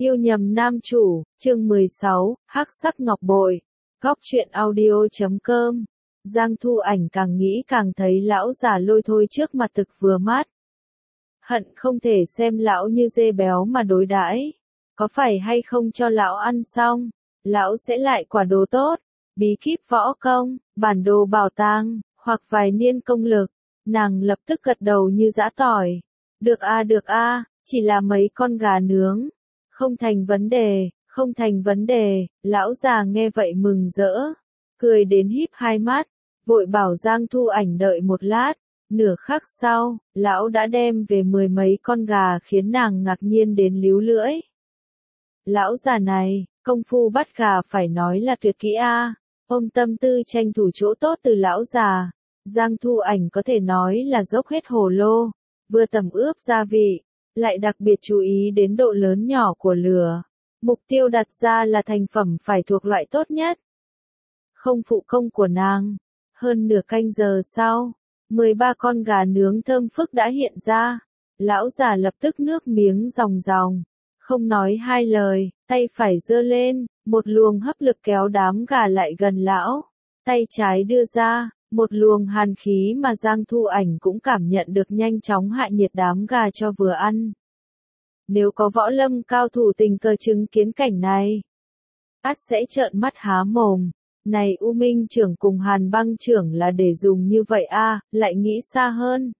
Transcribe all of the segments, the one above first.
Yêu nhầm nam chủ, chương 16, hắc sắc ngọc bội. Góc truyện audio.com. Giang Thu Ảnh càng nghĩ càng thấy lão già lôi thôi trước mặt thực vừa mắt. Hận không thể xem lão như dê béo mà đối đãi. Có phải hay không cho lão ăn xong, lão sẽ lại quả đồ tốt, bí kíp võ công, bản đồ bảo tàng, hoặc vài niên công lực. Nàng lập tức gật đầu như giã tỏi. Được a, chỉ là mấy con gà nướng. Không thành vấn đề, không thành vấn đề, lão già nghe vậy mừng rỡ, cười đến híp hai mắt, vội bảo Giang Thu Ảnh đợi một lát, nửa khắc sau, lão đã đem về 10 mấy con gà khiến nàng ngạc nhiên đến líu lưỡi. Lão già này, công phu bắt gà phải nói là tuyệt kỹ a, ôm tâm tư tranh thủ chỗ tốt từ lão già, Giang Thu Ảnh có thể nói là dốc hết hồ lô, vừa tẩm ướp gia vị, lại đặc biệt chú ý đến độ lớn nhỏ của lửa. Mục tiêu đặt ra là thành phẩm phải thuộc loại tốt nhất. Không phụ công của nàng. Hơn nửa canh giờ sau, 13 con gà nướng thơm phức đã hiện ra. Lão già lập tức nước miếng ròng ròng. Không nói hai lời, tay phải giơ lên, một luồng hấp lực kéo đám gà lại gần lão. Tay trái đưa ra, một luồng hàn khí mà Giang Thu Ảnh cũng cảm nhận được nhanh chóng hạ nhiệt đám gà cho vừa ăn. Nếu có võ lâm cao thủ tình cờ chứng kiến cảnh này, ắt sẽ trợn mắt há mồm. Này U Minh trưởng cùng Hàn Băng trưởng là để dùng như vậy a, lại nghĩ xa hơn.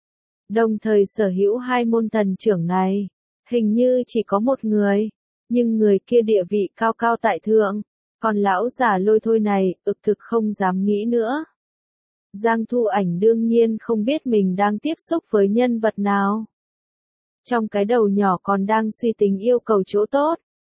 Đồng thời sở hữu hai môn thần trưởng này, hình như chỉ có một người, nhưng người kia địa vị cao cao tại thượng, còn lão già lôi thôi này, thực không dám nghĩ nữa. Giang Thu Ảnh đương nhiên không biết mình đang tiếp xúc với nhân vật nào. Trong cái đầu nhỏ còn đang suy tính yêu cầu chỗ tốt.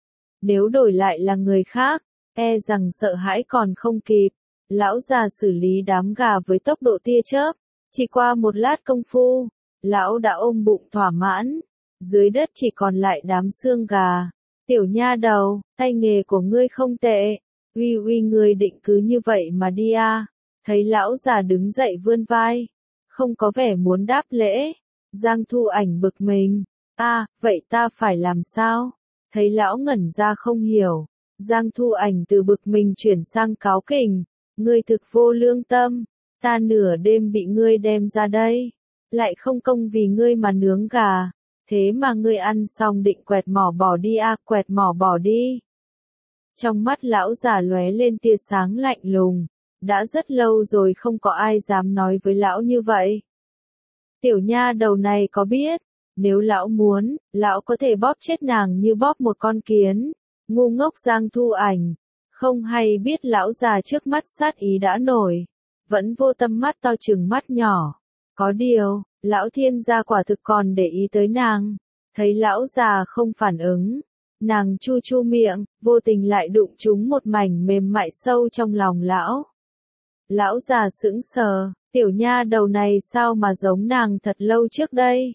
Nếu đổi lại là người khác, e rằng sợ hãi còn không kịp. Lão già xử lý đám gà với tốc độ tia chớp. Chỉ qua một lát công phu, lão đã ôm bụng thỏa mãn. Dưới đất chỉ còn lại đám xương gà. Tiểu nha đầu, tay nghề của ngươi không tệ. Uy ngươi định cứ như vậy mà đi à. Thấy lão già đứng dậy vươn vai. Không có vẻ muốn đáp lễ. Giang Thu Ảnh bực mình. Vậy ta phải làm sao? Thấy lão ngẩn ra không hiểu. Giang Thu Ảnh từ bực mình chuyển sang cáu kỉnh. Ngươi thực vô lương tâm. Ta nửa đêm bị ngươi đem ra đây. Lại không công vì ngươi mà nướng gà. Thế mà ngươi ăn xong định quẹt mỏ bỏ đi quẹt mỏ bỏ đi. Trong mắt lão già lóe lên tia sáng lạnh lùng. Đã rất lâu rồi không có ai dám nói với lão như vậy. Tiểu nha đầu này có biết, nếu lão muốn, lão có thể bóp chết nàng như bóp một con kiến. Ngu ngốc Giang Thu Ảnh, không hay biết lão già trước mắt sát ý đã nổi, vẫn vô tâm mắt to chừng mắt nhỏ. Có điều, lão thiên gia quả thực còn để ý tới nàng, thấy lão già không phản ứng, nàng chu chu miệng, vô tình lại đụng trúng một mảnh mềm mại sâu trong lòng lão. Lão già sững sờ, tiểu nha đầu này sao mà giống nàng thật lâu trước đây.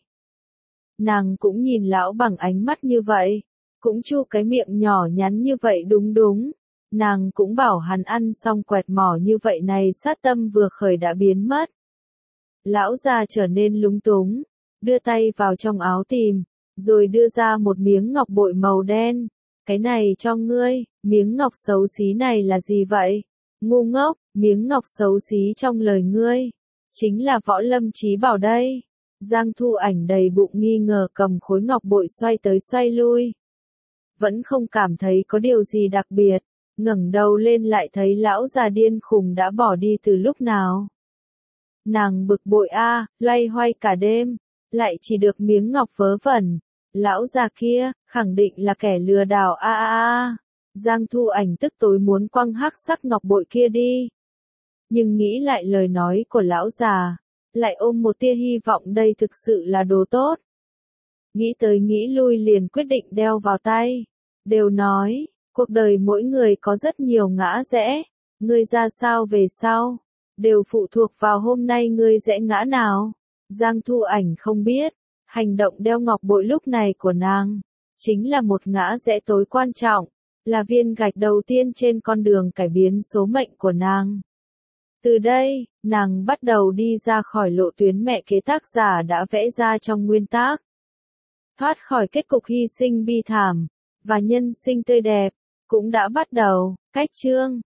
Nàng cũng nhìn lão bằng ánh mắt như vậy, cũng chu cái miệng nhỏ nhắn như vậy đúng. Nàng cũng bảo hắn ăn xong quẹt mỏ như vậy này sát tâm vừa khởi đã biến mất. Lão già trở nên lúng túng, đưa tay vào trong áo tìm, rồi đưa ra một miếng ngọc bội màu đen. Cái này cho ngươi, miếng ngọc xấu xí này là gì vậy? Ngu ngốc, miếng ngọc xấu xí trong lời ngươi, chính là võ lâm trí bảo đây. Giang Thu Ảnh đầy bụng nghi ngờ cầm khối ngọc bội xoay tới xoay lui. Vẫn không cảm thấy có điều gì đặc biệt, ngẩng đầu lên lại thấy lão già điên khùng đã bỏ đi từ lúc nào. Nàng bực bội loay hoay cả đêm, lại chỉ được miếng ngọc vớ vẩn. Lão già kia, khẳng định là kẻ lừa đảo Giang Thu Ảnh tức tối muốn quăng hắc sắc ngọc bội kia đi. Nhưng nghĩ lại lời nói của lão già, lại ôm một tia hy vọng đây thực sự là đồ tốt. Nghĩ tới nghĩ lui liền quyết định đeo vào tay. Đều nói, cuộc đời mỗi người có rất nhiều ngã rẽ, ngươi ra sao về sau, đều phụ thuộc vào hôm nay ngươi rẽ ngã nào. Giang Thu Ảnh không biết, hành động đeo ngọc bội lúc này của nàng, chính là một ngã rẽ tối quan trọng, là viên gạch đầu tiên trên con đường cải biến số mệnh của nàng. Từ đây, nàng bắt đầu đi ra khỏi lộ tuyến mẹ kế tác giả đã vẽ ra trong nguyên tác. Thoát khỏi kết cục hy sinh bi thảm, và nhân sinh tươi đẹp cũng đã bắt đầu. Cách chương